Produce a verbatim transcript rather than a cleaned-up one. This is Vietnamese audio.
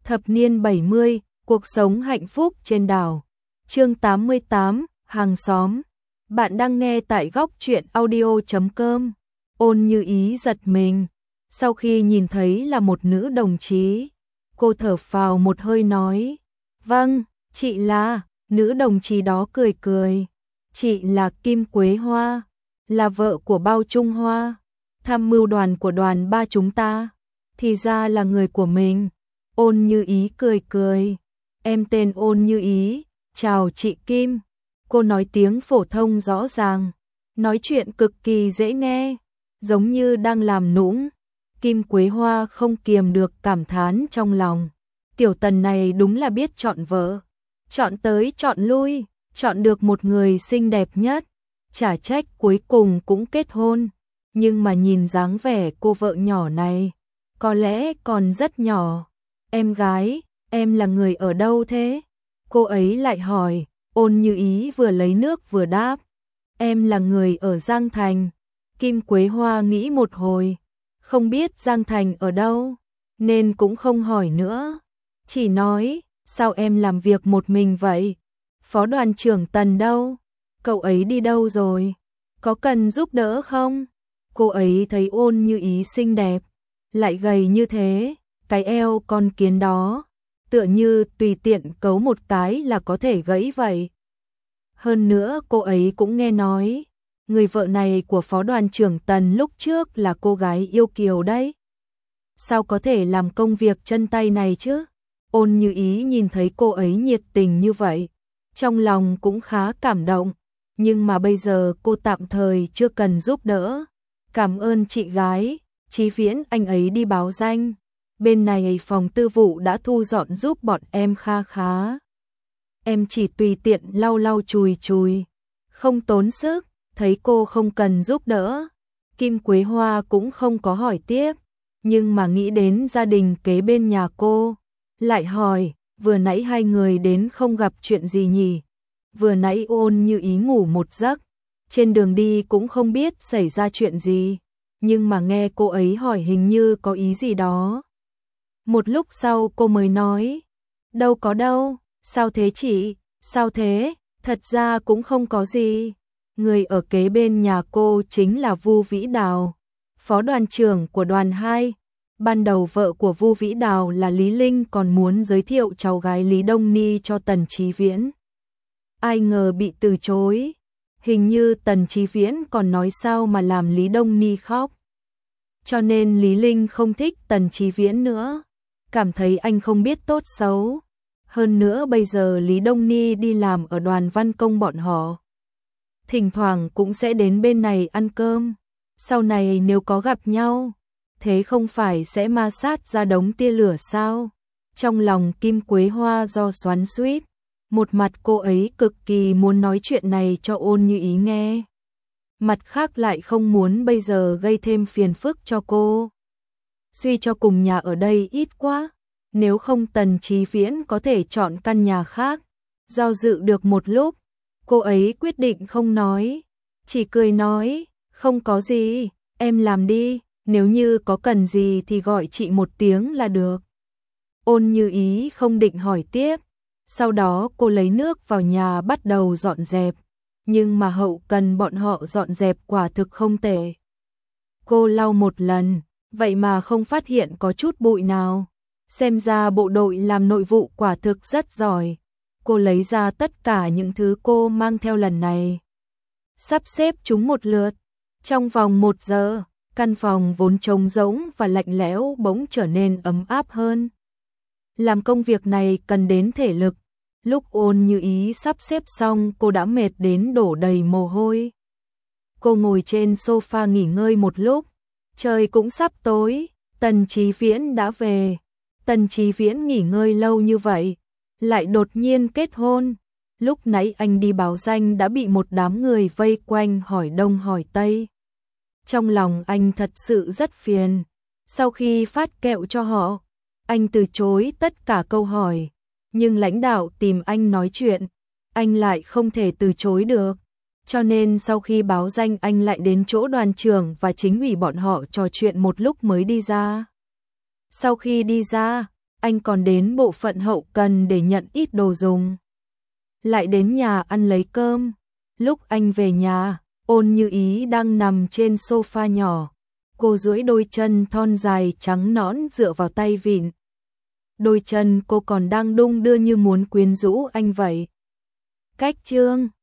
Thập niên bảy mươi, cuộc sống hạnh phúc trên đảo. Chương tám mươi tám, hàng xóm. Bạn đang nghe tại góc truyện audio chấm com. Ôn Như Ý giật mình, sau khi nhìn thấy là một nữ đồng chí, cô thở phào một hơi nói: "Vâng, chị là." Nữ đồng chí đó cười cười: "Chị là Kim Quế Hoa, là vợ của Bao Trung Hoa, tham mưu đoàn của đoàn ba chúng ta." Thì ra là người của mình. Ôn Như Ý cười cười: "Em tên Ôn Như Ý, chào chị Kim." Cô nói tiếng phổ thông rõ ràng, nói chuyện cực kỳ dễ nghe, giống như đang làm nũng. Kim Quế Hoa không kiềm được cảm thán trong lòng. Tiểu Tần này đúng là biết chọn vợ, chọn tới chọn lui, chọn được một người xinh đẹp nhất, chả trách cuối cùng cũng kết hôn. Nhưng mà nhìn dáng vẻ cô vợ nhỏ này, có lẽ còn rất nhỏ. "Em gái, em là người ở đâu thế?" Cô ấy lại hỏi. Ôn Như Ý vừa lấy nước vừa đáp: "Em là người ở Giang Thành." Kim Quế Hoa nghĩ một hồi, không biết Giang Thành ở đâu, nên cũng không hỏi nữa. Chỉ nói: "Sao em làm việc một mình vậy? Phó đoàn trưởng Tần đâu? Cậu ấy đi đâu rồi? Có cần giúp đỡ không?" Cô ấy thấy Ôn Như Ý xinh đẹp, lại gầy như thế, cái eo con kiến đó, tựa như tùy tiện cấu một cái là có thể gãy vậy. Hơn nữa cô ấy cũng nghe nói, người vợ này của phó đoàn trưởng Tần lúc trước là cô gái yêu kiều đấy. Sao có thể làm công việc chân tay này chứ? Ôn Như Ý nhìn thấy cô ấy nhiệt tình như vậy, trong lòng cũng khá cảm động. Nhưng mà bây giờ cô tạm thời chưa cần giúp đỡ. "Cảm ơn chị gái, Chí Viễn anh ấy đi báo danh. Bên này phòng tư vụ đã thu dọn giúp bọn em kha khá. Em chỉ tùy tiện lau lau chùi chùi, không tốn sức." Thấy cô không cần giúp đỡ, Kim Quế Hoa cũng không có hỏi tiếp, nhưng mà nghĩ đến gia đình kế bên nhà cô, lại hỏi: "Vừa nãy hai người đến không gặp chuyện gì nhỉ?" Vừa nãy Ôn Như Ý ngủ một giấc, trên đường đi cũng không biết xảy ra chuyện gì, nhưng mà nghe cô ấy hỏi hình như có ý gì đó. Một lúc sau cô mới nói: "Đâu có đâu, sao thế chị, sao thế, thật ra cũng không có gì. Người ở kế bên nhà cô chính là Vu Vĩ Đào, phó đoàn trưởng của đoàn hai. Ban đầu vợ của Vu Vĩ Đào là Lý Linh còn muốn giới thiệu cháu gái Lý Đông Ni cho Tần Chí Viễn. Ai ngờ bị từ chối. Hình như Tần Chí Viễn còn nói sao mà làm Lý Đông Ni khóc. Cho nên Lý Linh không thích Tần Chí Viễn nữa, cảm thấy anh không biết tốt xấu. Hơn nữa bây giờ Lý Đông Ni đi làm ở đoàn văn công bọn họ, thỉnh thoảng cũng sẽ đến bên này ăn cơm. Sau này nếu có gặp nhau, thế không phải sẽ ma sát ra đống tia lửa sao?" Trong lòng Kim Quế Hoa do xoắn xuýt, một mặt cô ấy cực kỳ muốn nói chuyện này cho Ôn Như Ý nghe, mặt khác lại không muốn bây giờ gây thêm phiền phức cho cô. Suy cho cùng nhà ở đây ít quá, nếu không Tần Chí Viễn có thể chọn căn nhà khác. Do dự được một lúc, cô ấy quyết định không nói, chỉ cười nói: "Không có gì, em làm đi, nếu như có cần gì thì gọi chị một tiếng là được." Ôn Như Ý không định hỏi tiếp. Sau đó cô lấy nước vào nhà bắt đầu dọn dẹp, nhưng mà hậu cần bọn họ dọn dẹp quả thực không tệ. Cô lau một lần, vậy mà không phát hiện có chút bụi nào. Xem ra bộ đội làm nội vụ quả thực rất giỏi. Cô lấy ra tất cả những thứ cô mang theo lần này, sắp xếp chúng một lượt. Trong vòng một giờ, căn phòng vốn trống rỗng và lạnh lẽo bỗng trở nên ấm áp hơn. Làm công việc này cần đến thể lực. Lúc Ôn Như Ý sắp xếp xong, cô đã mệt đến đổ đầy mồ hôi. Cô ngồi trên sofa nghỉ ngơi một lúc. Trời cũng sắp tối, Tần Chí Viễn đã về. Tần Chí Viễn nghỉ ngơi lâu như vậy, lại đột nhiên kết hôn. Lúc nãy anh đi báo danh đã bị một đám người vây quanh hỏi đông hỏi tây. Trong lòng anh thật sự rất phiền. Sau khi phát kẹo cho họ, anh từ chối tất cả câu hỏi. Nhưng lãnh đạo tìm anh nói chuyện, anh lại không thể từ chối được. Cho nên sau khi báo danh anh lại đến chỗ đoàn trưởng và chính ủy bọn họ trò chuyện một lúc mới đi ra. Sau khi đi ra, anh còn đến bộ phận hậu cần để nhận ít đồ dùng. Lại đến nhà ăn lấy cơm. Lúc anh về nhà, Ôn Như Ý đang nằm trên sofa nhỏ. Cô duỗi đôi chân thon dài trắng nõn dựa vào tay vịn. Đôi chân cô còn đang đung đưa như muốn quyến rũ anh vậy. Cách chương